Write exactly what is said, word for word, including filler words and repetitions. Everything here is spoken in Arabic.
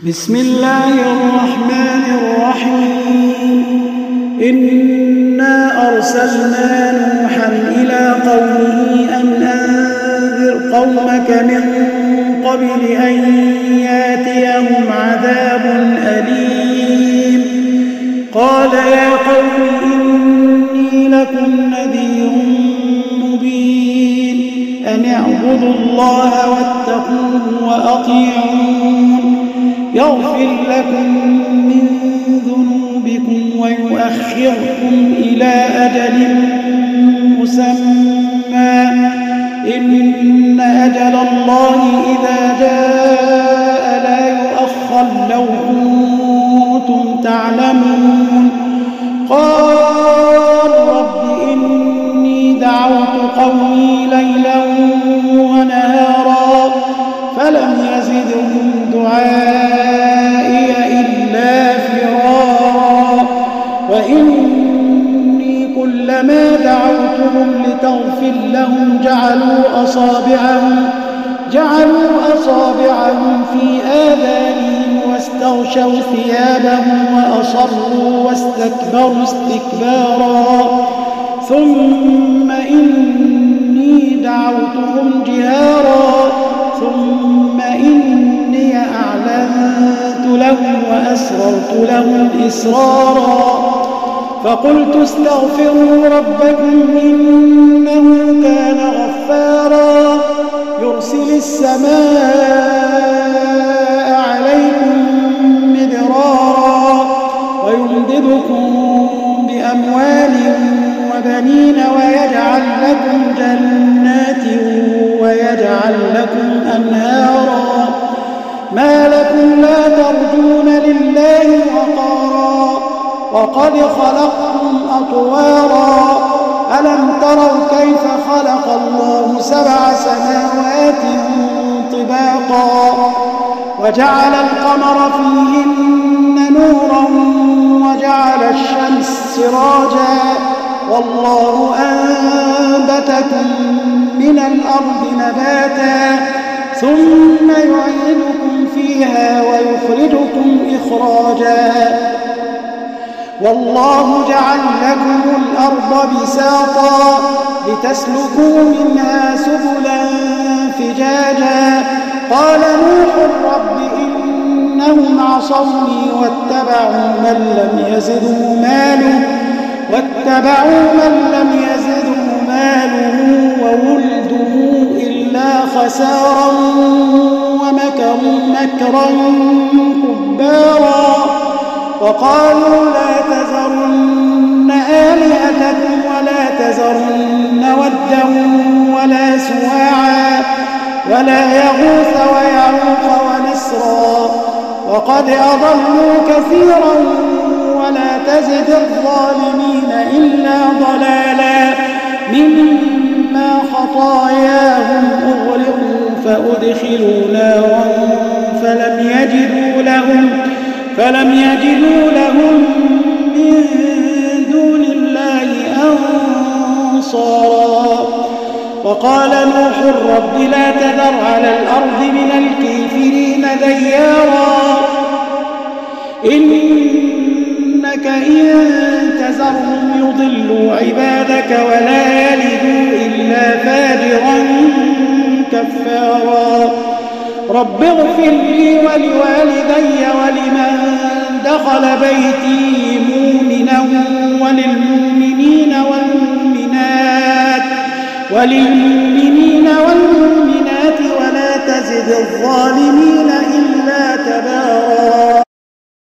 بسم الله الرحمن الرحيم إنا أرسلنا نوحا إلى قومه أن أنذر قومك من قبل أن ياتيهم عذاب أليم قال يا قوم إني لكم نذير مبين أن اعبدوا الله واتقوه وأطيعون يغفر لكم من ذنوبكم ويؤخركم إلى أجل مسمى إن أجل الله إذا جاء لا يؤخر لو كنتم تعلمون قال رب إني دعوت قومي ليلا ونهارا فلم يزدهم دعائي إلا فرارا وإني كلما دعوتهم لتغفر لهم جعلوا أصابعهم جعلوا أصابعهم في آذانهم واستغشوا ثيابهم وأصروا واستكبروا استكبارا ثم إني دعوتهم جهارا ثم إني أعلنت لهم وأسررت لهم إسرارا فقلت استغفروا ربكم إنه كان غفارا يرسل السماء عليكم مدرارا ويمددكم بأموال وبنين ويجعل لكم جنات ويجعل لكم أنهارا ما لكم لا ترجون لله وقارا وقد خلقتم أطوارا ألم تروا كيف خلق الله سبع سماوات طباقا وجعل القمر فيهن نورا وجعل الشمس سراجا والله أنبتكم من الأرض نباتا ثم يعيدكم فيها ويخرجكم إخراجا والله جعل لكم الأرض بساطا لتسلكوا منها سبلا فجاجا قال نوح رب إنهم عصوني واتبعوا من لم يزده ماله واتبعوا من لم يزده ماله وولده إلا خسارا ومكروا مكرا كبارا وقالوا لا تذرن آلهتكم ولا تذرن ودا ولا سواعا ولا يغوث ويعوق ونسرا وقد أضلوا كثيرا ولا تزد الظالمين إلا ضلالا مما خطاياهم أغرقوا فأدخلوا نارا فلم يجدوا لهم فلم يجدوا لهم من دون الله أنصارا وقال نوح رب لا تذر على الأرض من الكافرين ديارا إنك إن تذرهم يضلوا عبادك ولا يلدوا إلا فاجرا كفارا رب اغفر لي ولوالدي ولمن دخل بيتي مؤمنا وللمؤمنين والمؤمنات وللمؤمنين والمؤمنات ولا تزد الظالمين إلا تبارا